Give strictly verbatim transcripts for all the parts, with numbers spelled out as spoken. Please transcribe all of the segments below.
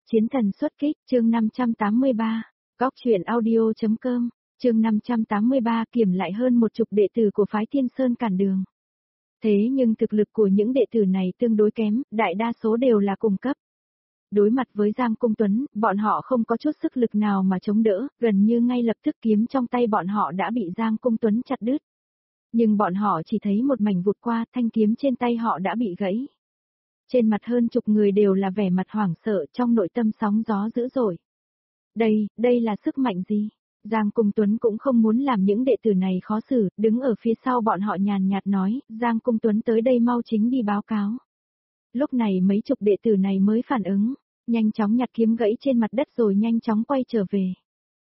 Chiến thần xuất kích, chương năm trăm tám mươi ba, góc truyện audio.com, chương năm trăm tám mươi ba kiểm lại hơn một chục đệ tử của phái Thiên Sơn cản đường. Thế nhưng thực lực của những đệ tử này tương đối kém, đại đa số đều là cùng cấp. Đối mặt với Giang Cung Tuấn, bọn họ không có chút sức lực nào mà chống đỡ, gần như ngay lập tức kiếm trong tay bọn họ đã bị Giang Cung Tuấn chặt đứt. Nhưng bọn họ chỉ thấy một mảnh vụt qua, thanh kiếm trên tay họ đã bị gãy. Trên mặt hơn chục người đều là vẻ mặt hoảng sợ, trong nội tâm sóng gió dữ dội. Đây, đây là sức mạnh gì? Giang Cung Tuấn cũng không muốn làm những đệ tử này khó xử, đứng ở phía sau bọn họ nhàn nhạt nói, Giang Cung Tuấn tới đây mau chính đi báo cáo. Lúc này mấy chục đệ tử này mới phản ứng, nhanh chóng nhặt kiếm gãy trên mặt đất rồi nhanh chóng quay trở về.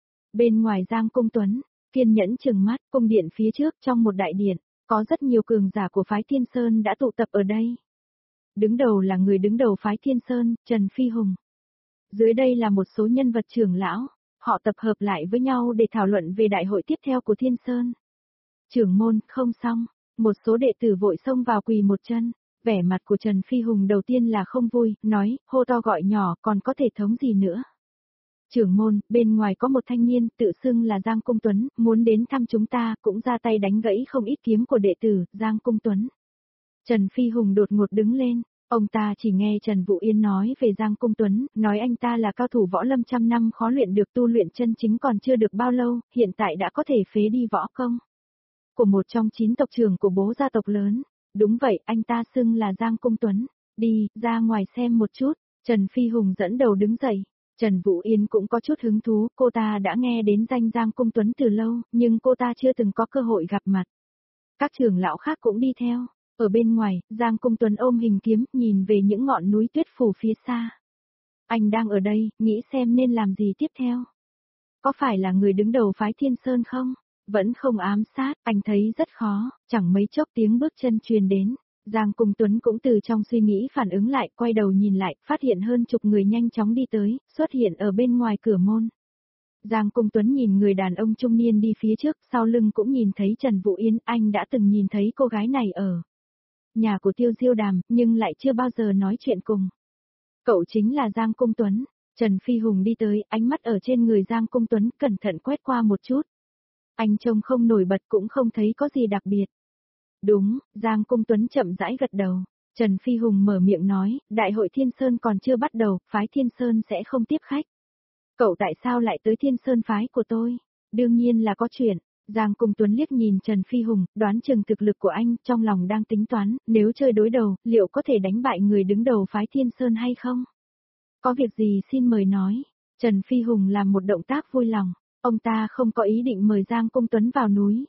Bên ngoài Giang Cung Tuấn, kiên nhẫn chừng mắt, cung điện phía trước trong một đại điện, có rất nhiều cường giả của phái Thiên Sơn đã tụ tập ở đây. Đứng đầu là người đứng đầu phái Thiên Sơn, Trần Phi Hùng. Dưới đây là một số nhân vật trưởng lão, họ tập hợp lại với nhau để thảo luận về đại hội tiếp theo của Thiên Sơn. Trưởng môn, không xong, một số đệ tử vội xông vào quỳ một chân, vẻ mặt của Trần Phi Hùng đầu tiên là không vui, nói, hô to gọi nhỏ còn có thể thống gì nữa. Trưởng môn, bên ngoài có một thanh niên tự xưng là Giang Cung Tuấn, muốn đến thăm chúng ta, cũng ra tay đánh gãy không ít kiếm của đệ tử, Giang Cung Tuấn. Trần Phi Hùng đột ngột đứng lên, ông ta chỉ nghe Trần Vũ Yên nói về Giang Cung Tuấn, nói anh ta là cao thủ võ lâm trăm năm khó luyện được tu luyện chân chính còn chưa được bao lâu, hiện tại đã có thể phế đi võ công. Của một trong chín tộc trưởng của bố gia tộc lớn, đúng vậy, anh ta xưng là Giang Cung Tuấn, đi, ra ngoài xem một chút, Trần Phi Hùng dẫn đầu đứng dậy. Trần Vũ Yên cũng có chút hứng thú, cô ta đã nghe đến danh Giang Cung Tuấn từ lâu, nhưng cô ta chưa từng có cơ hội gặp mặt. Các trưởng lão khác cũng đi theo. Ở bên ngoài, Giang Cung Tuấn ôm hình kiếm, nhìn về những ngọn núi tuyết phủ phía xa. Anh đang ở đây, nghĩ xem nên làm gì tiếp theo. Có phải là người đứng đầu phái Thiên Sơn không? Vẫn không ám sát, anh thấy rất khó, chẳng mấy chốc tiếng bước chân truyền đến. Giang Cung Tuấn cũng từ trong suy nghĩ phản ứng lại, quay đầu nhìn lại, phát hiện hơn chục người nhanh chóng đi tới, xuất hiện ở bên ngoài cửa môn. Giang Cung Tuấn nhìn người đàn ông trung niên đi phía trước, sau lưng cũng nhìn thấy Trần Vũ Yên, anh đã từng nhìn thấy cô gái này ở nhà của Tiêu Diêu Đàm, nhưng lại chưa bao giờ nói chuyện cùng. Cậu chính là Giang Cung Tuấn. Trần Phi Hùng đi tới, ánh mắt ở trên người Giang Cung Tuấn, cẩn thận quét qua một chút. Anh trông không nổi bật cũng không thấy có gì đặc biệt. Đúng, Giang Cung Tuấn chậm rãi gật đầu. Trần Phi Hùng mở miệng nói, đại hội Thiên Sơn còn chưa bắt đầu, phái Thiên Sơn sẽ không tiếp khách. Cậu tại sao lại tới Thiên Sơn phái của tôi? Đương nhiên là có chuyện. Giang Cung Tuấn liếc nhìn Trần Phi Hùng, đoán chừng thực lực của anh, trong lòng đang tính toán, nếu chơi đối đầu, liệu có thể đánh bại người đứng đầu phái Thiên Sơn hay không? Có việc gì xin mời nói. Trần Phi Hùng làm một động tác vui lòng, ông ta không có ý định mời Giang Cung Tuấn vào núi.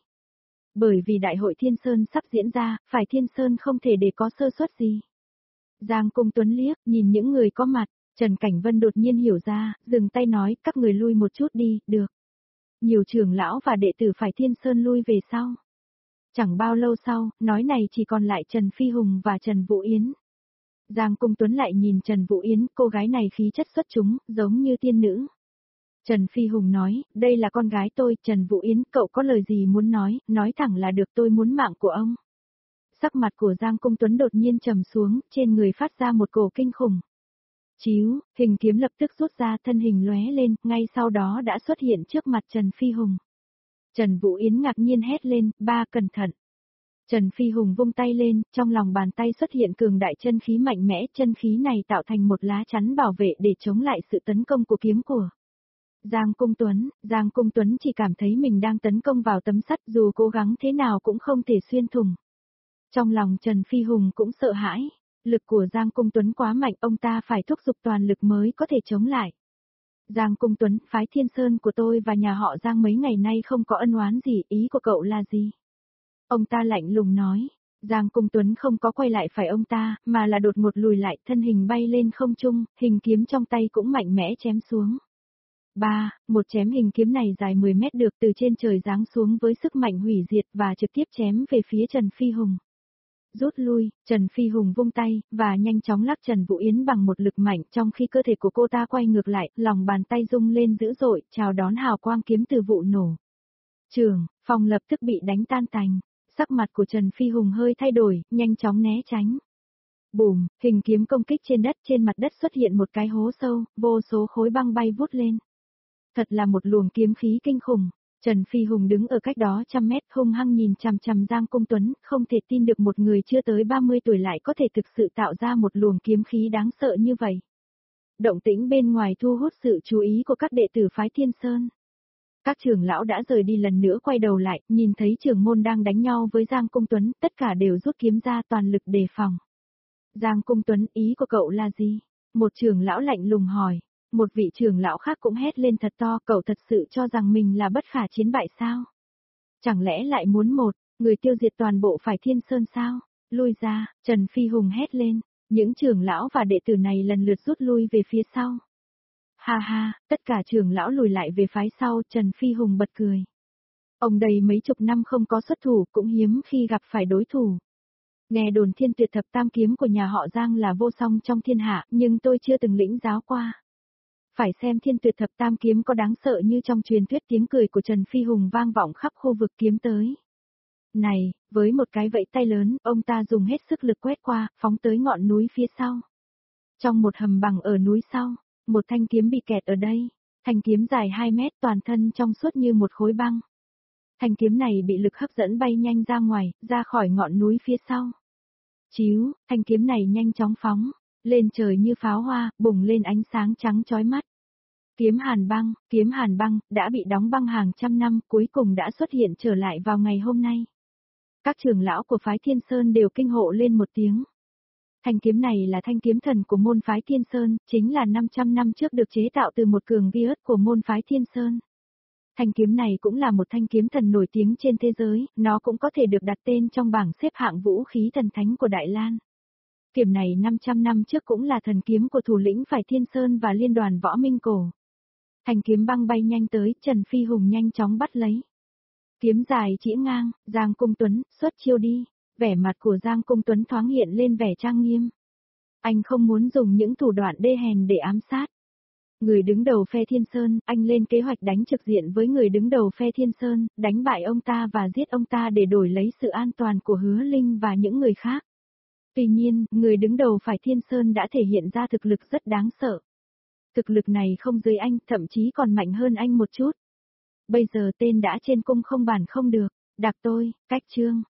Bởi vì đại hội Thiên Sơn sắp diễn ra, phải Thiên Sơn không thể để có sơ suất gì. Giang Cung Tuấn liếc, nhìn những người có mặt, Trần Cảnh Vân đột nhiên hiểu ra, dừng tay nói, các người lui một chút đi, được. Nhiều trưởng lão và đệ tử phải Thiên Sơn lui về sau. Chẳng bao lâu sau, nói này chỉ còn lại Trần Phi Hùng và Trần Vũ Yến. Giang Cung Tuấn lại nhìn Trần Vũ Yến, cô gái này khí chất xuất chúng, giống như tiên nữ. Trần Phi Hùng nói, đây là con gái tôi, Trần Vũ Yến, cậu có lời gì muốn nói, nói thẳng là được, tôi muốn mạng của ông. Sắc mặt của Giang Cung Tuấn đột nhiên trầm xuống, trên người phát ra một cổ kinh khủng. Chíu, hình kiếm lập tức rút ra, thân hình lóe lên, ngay sau đó đã xuất hiện trước mặt Trần Phi Hùng. Trần Vũ Yến ngạc nhiên hét lên, ba cẩn thận. Trần Phi Hùng vung tay lên, trong lòng bàn tay xuất hiện cường đại chân khí mạnh mẽ, chân khí này tạo thành một lá chắn bảo vệ để chống lại sự tấn công của kiếm của Giang Cung Tuấn. Giang Cung Tuấn chỉ cảm thấy mình đang tấn công vào tấm sắt, dù cố gắng thế nào cũng không thể xuyên thủng. Trong lòng Trần Phi Hùng cũng sợ hãi. Lực của Giang Cung Tuấn quá mạnh, ông ta phải thúc giục toàn lực mới có thể chống lại. Giang Cung Tuấn, phái Thiên Sơn của tôi và nhà họ Giang mấy ngày nay không có ân oán gì, ý của cậu là gì? Ông ta lạnh lùng nói. Giang Cung Tuấn không có quay lại phải ông ta, mà là đột ngột lùi lại, thân hình bay lên không trung, hình kiếm trong tay cũng mạnh mẽ chém xuống. Ba, một chém hình kiếm này dài mười mét được từ trên trời giáng xuống với sức mạnh hủy diệt và trực tiếp chém về phía Trần Phi Hùng. Rút lui, Trần Phi Hùng vung tay, và nhanh chóng lắc Trần Vũ Yến bằng một lực mạnh, trong khi cơ thể của cô ta quay ngược lại, lòng bàn tay rung lên dữ dội, chào đón hào quang kiếm từ vụ nổ. Trường, phòng lập tức bị đánh tan tành, sắc mặt của Trần Phi Hùng hơi thay đổi, nhanh chóng né tránh. Bùm, hình kiếm công kích trên đất, trên mặt đất xuất hiện một cái hố sâu, vô số khối băng bay vút lên. Thật là một luồng kiếm khí kinh khủng. Trần Phi Hùng đứng ở cách đó trăm mét hung hăng nhìn chằm chằm Giang Cung Tuấn, không thể tin được một người chưa tới ba mươi tuổi lại có thể thực sự tạo ra một luồng kiếm khí đáng sợ như vậy. Động tĩnh bên ngoài thu hút sự chú ý của các đệ tử phái Thiên Sơn. Các trưởng lão đã rời đi lần nữa quay đầu lại, nhìn thấy trưởng môn đang đánh nhau với Giang Cung Tuấn, tất cả đều rút kiếm ra toàn lực đề phòng. Giang Cung Tuấn, ý của cậu là gì? Một trưởng lão lạnh lùng hỏi. Một vị trưởng lão khác cũng hét lên thật to, cậu thật sự cho rằng mình là bất khả chiến bại sao? Chẳng lẽ lại muốn một, người tiêu diệt toàn bộ phái Thiên Sơn sao? Lui ra, Trần Phi Hùng hét lên. Những trưởng lão và đệ tử này lần lượt rút lui về phía sau. Ha ha, tất cả trưởng lão lùi lại về phái sau, Trần Phi Hùng bật cười. Ông đây mấy chục năm không có xuất thủ, cũng hiếm khi gặp phải đối thủ. Nghe đồn Thiên Tuyệt Thập Tam Kiếm của nhà họ Giang là vô song trong thiên hạ, nhưng tôi chưa từng lĩnh giáo qua. Phải xem Thiên Tuyệt Thập Tam Kiếm có đáng sợ như trong truyền thuyết. Tiếng cười của Trần Phi Hùng vang vọng khắp khu vực kiếm tới. Này, với một cái vẫy tay lớn, ông ta dùng hết sức lực quét qua, phóng tới ngọn núi phía sau. Trong một hầm bằng ở núi sau, một thanh kiếm bị kẹt ở đây. Thanh kiếm dài hai mét, toàn thân trong suốt như một khối băng. Thanh kiếm này bị lực hấp dẫn bay nhanh ra ngoài, ra khỏi ngọn núi phía sau. Chíu, thanh kiếm này nhanh chóng phóng lên trời như pháo hoa, bùng lên ánh sáng trắng chói mắt. Kiếm hàn băng, kiếm hàn băng, đã bị đóng băng hàng trăm năm, cuối cùng đã xuất hiện trở lại vào ngày hôm nay. Các trưởng lão của phái Thiên Sơn đều kinh hộ lên một tiếng. Thanh kiếm này là thanh kiếm thần của môn phái Thiên Sơn, chính là năm trăm năm trước được chế tạo từ một cường ghi ớt của môn phái Thiên Sơn. Thanh kiếm này cũng là một thanh kiếm thần nổi tiếng trên thế giới, nó cũng có thể được đặt tên trong bảng xếp hạng vũ khí thần thánh của Đại Lan. Kiếm này năm trăm năm trước cũng là thần kiếm của thủ lĩnh phái Thiên Sơn và liên đoàn võ Minh Cổ. Thanh kiếm băng bay nhanh tới, Trần Phi Hùng nhanh chóng bắt lấy. Kiếm dài chĩa ngang, Giang Cung Tuấn, xuất chiêu đi. Vẻ mặt của Giang Cung Tuấn thoáng hiện lên vẻ trang nghiêm. Anh không muốn dùng những thủ đoạn đê hèn để ám sát. Người đứng đầu phe Thiên Sơn, anh lên kế hoạch đánh trực diện với người đứng đầu phe Thiên Sơn, đánh bại ông ta và giết ông ta để đổi lấy sự an toàn của Hứa Linh và những người khác. Tuy nhiên, người đứng đầu phải Thiên Sơn đã thể hiện ra thực lực rất đáng sợ. Thực lực này không dưới anh, thậm chí còn mạnh hơn anh một chút. Bây giờ tên đã trên cung không bàn không được, đạp tôi, cách chương.